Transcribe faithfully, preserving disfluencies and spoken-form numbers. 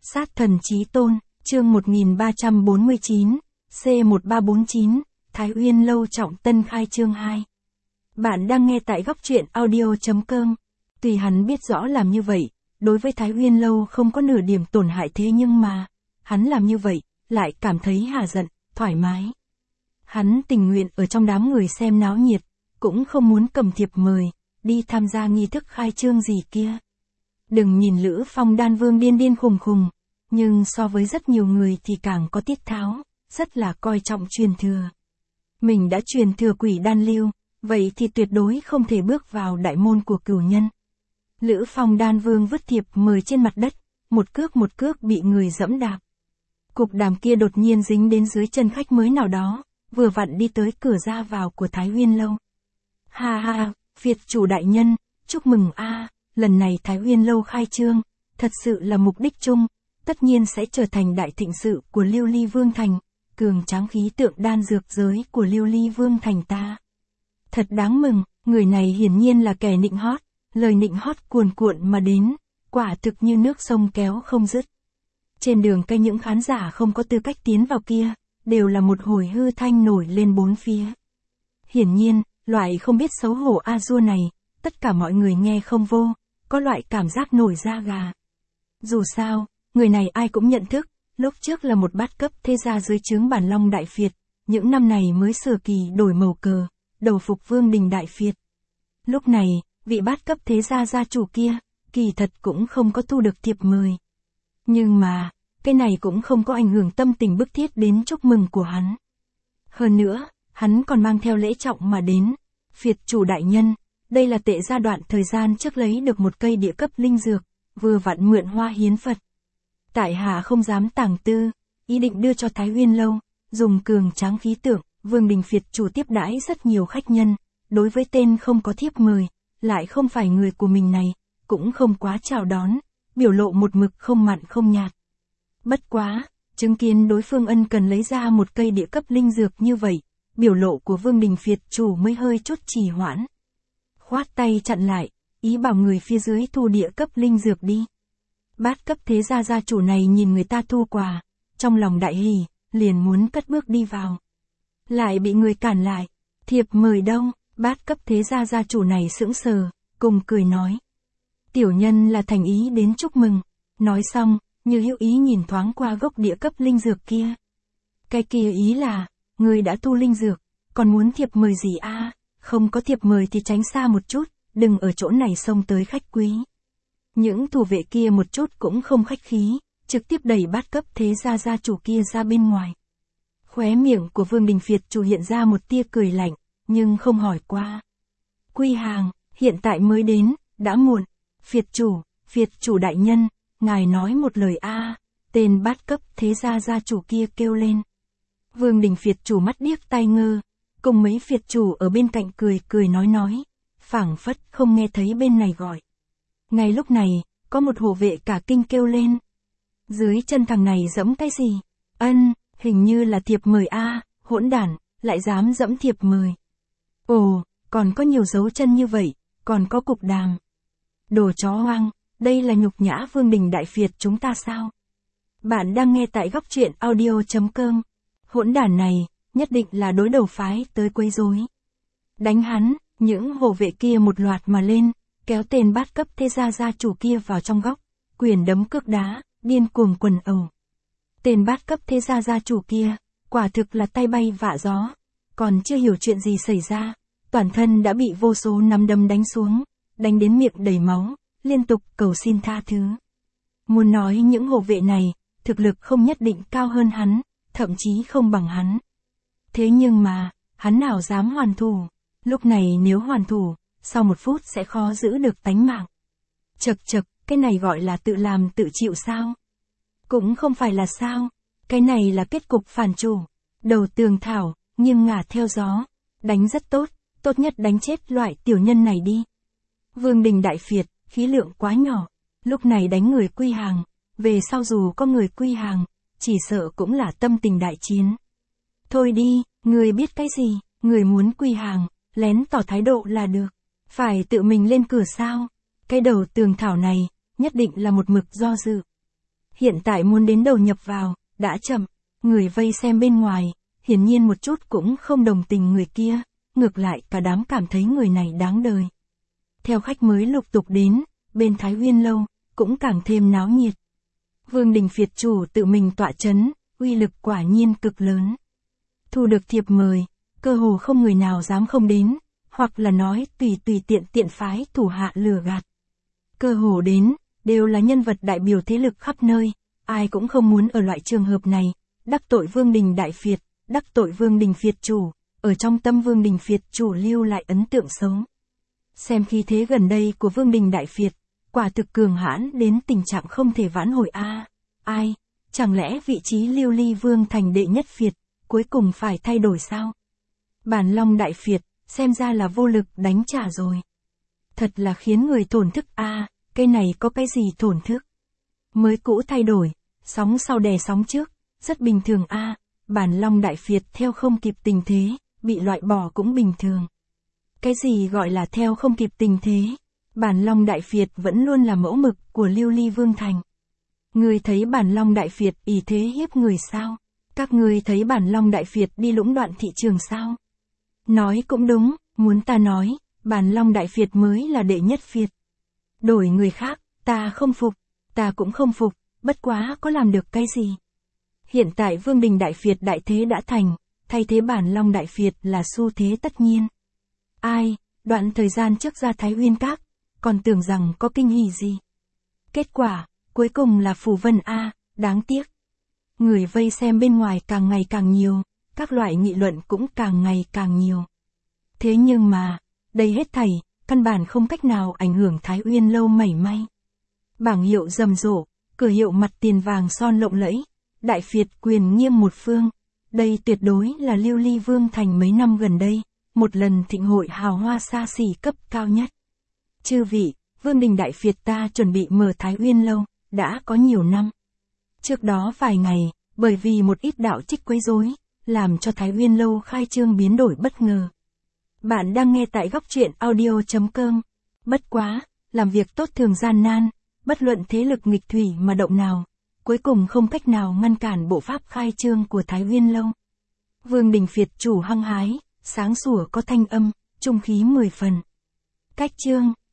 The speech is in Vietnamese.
Sát thần chí tôn, chương một nghìn ba trăm bốn mươi chín, C một ba bốn chín, Thái Uyên Lâu trọng tân khai chương hai. Bạn đang nghe tại góc truyện audio.com. Tuy hắn biết rõ làm như vậy, đối với Thái Uyên Lâu không có nửa điểm tổn hại, thế nhưng mà, hắn làm như vậy, lại cảm thấy hà giận, thoải mái. Hắn tình nguyện ở trong đám người xem náo nhiệt, cũng không muốn cầm thiệp mời, đi tham gia nghi thức khai trương gì kia. Đừng nhìn Lữ Phong Đan Vương điên điên khùng khùng, nhưng so với rất nhiều người thì càng có tiết tháo, rất là coi trọng truyền thừa. Mình đã truyền thừa quỷ đan lưu, vậy thì tuyệt đối không thể bước vào đại môn của cửu nhân. Lữ Phong Đan Vương vứt thiệp mời trên mặt đất, một cước một cước bị người dẫm đạp. Cục đàm kia đột nhiên dính đến dưới chân khách mới nào đó, vừa vặn đi tới cửa ra vào của Thái Uyên Lâu. Ha ha, Việt chủ đại nhân, chúc mừng a, lần này Thái Uyên Lâu khai trương, thật sự là mục đích chung, tất nhiên sẽ trở thành đại thịnh sự của Liêu Ly Vương Thành, cường tráng khí tượng đan dược giới của Liêu Ly Vương Thành ta. Thật đáng mừng, người này hiển nhiên là kẻ nịnh hót, lời nịnh hót cuồn cuộn mà đến, quả thực như nước sông kéo không dứt. Trên đường cây những khán giả không có tư cách tiến vào kia, đều là một hồi hư thanh nổi lên bốn phía. Hiển nhiên, loại không biết xấu hổ a dua này, tất cả mọi người nghe không vô, có loại cảm giác nổi da gà. Dù sao, người này ai cũng nhận thức, lúc trước là một bát cấp thế gia dưới trướng Bản Long Đại Phiệt, những năm này mới sửa kỳ đổi màu cờ, đầu phục Vương Đình Đại Phiệt. Lúc này, vị bát cấp thế gia gia chủ kia, kỳ thật cũng không có thu được thiệp mời. Nhưng mà, cái này cũng không có ảnh hưởng tâm tình bức thiết đến chúc mừng của hắn. Hơn nữa, hắn còn mang theo lễ trọng mà đến. Phiệt chủ đại nhân, đây là tệ gia đoạn thời gian trước lấy được một cây địa cấp linh dược, vừa vặn mượn hoa hiến Phật. Tại hạ không dám tàng tư, ý định đưa cho Thái Uyên Lâu, dùng cường tráng khí tượng, Vương Đình Phiệt chủ tiếp đãi rất nhiều khách nhân, đối với tên không có thiếp mời, lại không phải người của mình này, cũng không quá chào đón, biểu lộ một mực không mặn không nhạt. Bất quá, chứng kiến đối phương ân cần lấy ra một cây địa cấp linh dược như vậy, biểu lộ của Vương Đình Phiệt chủ mới hơi chút trì hoãn. Khoát tay chặn lại, ý bảo người phía dưới thu địa cấp linh dược đi. Bát cấp thế gia gia chủ này nhìn người ta thu quà, trong lòng đại hỉ, liền muốn cất bước đi vào. Lại bị người cản lại, thiệp mời đâu, bát cấp thế gia gia chủ này sững sờ, cùng cười nói. Tiểu nhân là thành ý đến chúc mừng, nói xong, như hữu ý nhìn thoáng qua gốc địa cấp linh dược kia. Cái kia ý là, người đã thu linh dược, còn muốn thiệp mời gì a? À? Không có thiệp mời thì tránh xa một chút, đừng ở chỗ này xông tới khách quý. Những thủ vệ kia một chút cũng không khách khí, trực tiếp đẩy bát cấp thế gia gia chủ kia ra bên ngoài. Khóe miệng của Vương Đình Phiệt chủ hiện ra một tia cười lạnh, nhưng không hỏi qua. Quy hàng, hiện tại mới đến, đã muộn. Phiệt chủ, Phiệt chủ đại nhân, ngài nói một lời a, à, tên bát cấp thế gia gia chủ kia kêu lên. Vương Đình Phiệt chủ mắt điếc tai ngơ, cùng mấy phiệt chủ ở bên cạnh cười cười nói nói, phảng phất không nghe thấy bên này gọi. Ngay lúc này, có một hộ vệ cả kinh kêu lên. Dưới chân thằng này dẫm cái gì? Ân, hình như là thiệp mời a, à, hỗn đản, lại dám dẫm thiệp mời. Ồ, còn có nhiều dấu chân như vậy, còn có cục đàm. Đồ chó hoang, đây là nhục nhã Vương Đình Đại Phiệt chúng ta sao? Bạn đang nghe tại góc truyện audio.com. Hỗn đản này, nhất định là đối đầu phái tới quấy rối. Đánh hắn, những hộ vệ kia một loạt mà lên, kéo tên bát cấp thế gia gia chủ kia vào trong góc, quyền đấm cước đá, điên cuồng quần ẩu. Tên bát cấp thế gia gia chủ kia, quả thực là tay bay vạ gió, còn chưa hiểu chuyện gì xảy ra, toàn thân đã bị vô số nắm đấm đánh xuống, đánh đến miệng đầy máu, liên tục cầu xin tha thứ. Muốn nói những hộ vệ này, thực lực không nhất định cao hơn hắn, thậm chí không bằng hắn. Thế nhưng mà, hắn nào dám hoàn thủ, lúc này nếu hoàn thủ, sau một phút sẽ khó giữ được tánh mạng. Chật chật, cái này gọi là tự làm tự chịu sao? Cũng không phải là sao, cái này là kết cục phản chủ. Đầu tường thảo, nghiêng ngả theo gió, đánh rất tốt, tốt nhất đánh chết loại tiểu nhân này đi. Vương Đình Đại Phiệt, khí lượng quá nhỏ, lúc này đánh người quy hàng, về sau dù có người quy hàng, chỉ sợ cũng là tâm tình đại chiến. Thôi đi, người biết cái gì, người muốn quy hàng, lén tỏ thái độ là được, phải tự mình lên cửa sao? Cái đầu tường thảo này, nhất định là một mực do dự. Hiện tại muốn đến đầu nhập vào, đã chậm. Người vây xem bên ngoài, hiển nhiên một chút cũng không đồng tình người kia, ngược lại cả đám cảm thấy người này đáng đời. Theo khách mới lục tục đến, bên Thái Uyên Lâu, cũng càng thêm náo nhiệt. Vương Đình Phiệt chủ tự mình tọa chấn, uy lực quả nhiên cực lớn. Thu được thiệp mời, cơ hồ không người nào dám không đến, hoặc là nói tùy tùy tiện tiện phái thủ hạ lừa gạt. Cơ hồ đến, đều là nhân vật đại biểu thế lực khắp nơi, ai cũng không muốn ở loại trường hợp này, đắc tội Vương Đình Đại Phiệt, đắc tội Vương Đình Phiệt chủ, ở trong tâm Vương Đình Phiệt chủ lưu lại ấn tượng xấu. Xem khí thế gần đây của Vương Đình Đại Phiệt, quả thực cường hãn đến tình trạng không thể vãn hồi a. À, ai, chẳng lẽ vị trí Lưu Ly Vương thành đệ nhất phiệt, cuối cùng phải thay đổi sao? Bản Long Đại Phiệt, xem ra là vô lực đánh trả rồi. Thật là khiến người thổn thức a, à, cái này có cái gì thổn thức? Mới cũ thay đổi, sóng sau đè sóng trước, rất bình thường a, à, Bản Long Đại Phiệt theo không kịp tình thế, bị loại bỏ cũng bình thường. Cái gì gọi là theo không kịp tình thế? Bản Long Đại Phiệt vẫn luôn là mẫu mực của Lưu Ly Vương thành. Ngươi thấy Bản Long Đại Phiệt ỷ thế hiếp người sao? Các ngươi thấy Bản Long Đại Phiệt đi lũng đoạn thị trường sao? Nói cũng đúng, muốn ta nói, Bản Long Đại Phiệt mới là đệ nhất phiệt. Đổi người khác, ta không phục, ta cũng không phục, bất quá có làm được cái gì? Hiện tại Vương Đình Đại Phiệt đại thế đã thành, thay thế Bản Long Đại Phiệt là xu thế tất nhiên. Ai, đoạn thời gian trước ra Thái Uyên Các, còn tưởng rằng có kinh hỉ gì. Kết quả, cuối cùng là phù vân a, đáng tiếc. Người vây xem bên ngoài càng ngày càng nhiều, các loại nghị luận cũng càng ngày càng nhiều. Thế nhưng mà, đây hết thảy, căn bản không cách nào ảnh hưởng Thái Uyên Lâu mảy may. Bảng hiệu rầm rộ, cửa hiệu mặt tiền vàng son lộng lẫy, Đại Phiệt quyền nghiêm một phương. Đây tuyệt đối là Lưu Ly Vương thành mấy năm gần đây, một lần thịnh hội hào hoa xa xỉ cấp cao nhất. Chư vị, Vương Đình Đại Phiệt ta chuẩn bị mở Thái Uyên Lâu, đã có nhiều năm. Trước đó vài ngày, bởi vì một ít đạo trích quấy rối, làm cho Thái Uyên Lâu khai trương biến đổi bất ngờ. Bạn đang nghe tại góc truyện audio chấm com. Bất quá, làm việc tốt thường gian nan, bất luận thế lực nghịch thủy mà động nào, cuối cùng không cách nào ngăn cản bộ pháp khai trương của Thái Uyên Lâu. Vương Đình Phiệt chủ hăng hái, sáng sủa có thanh âm, trung khí mười phần. Cách trương.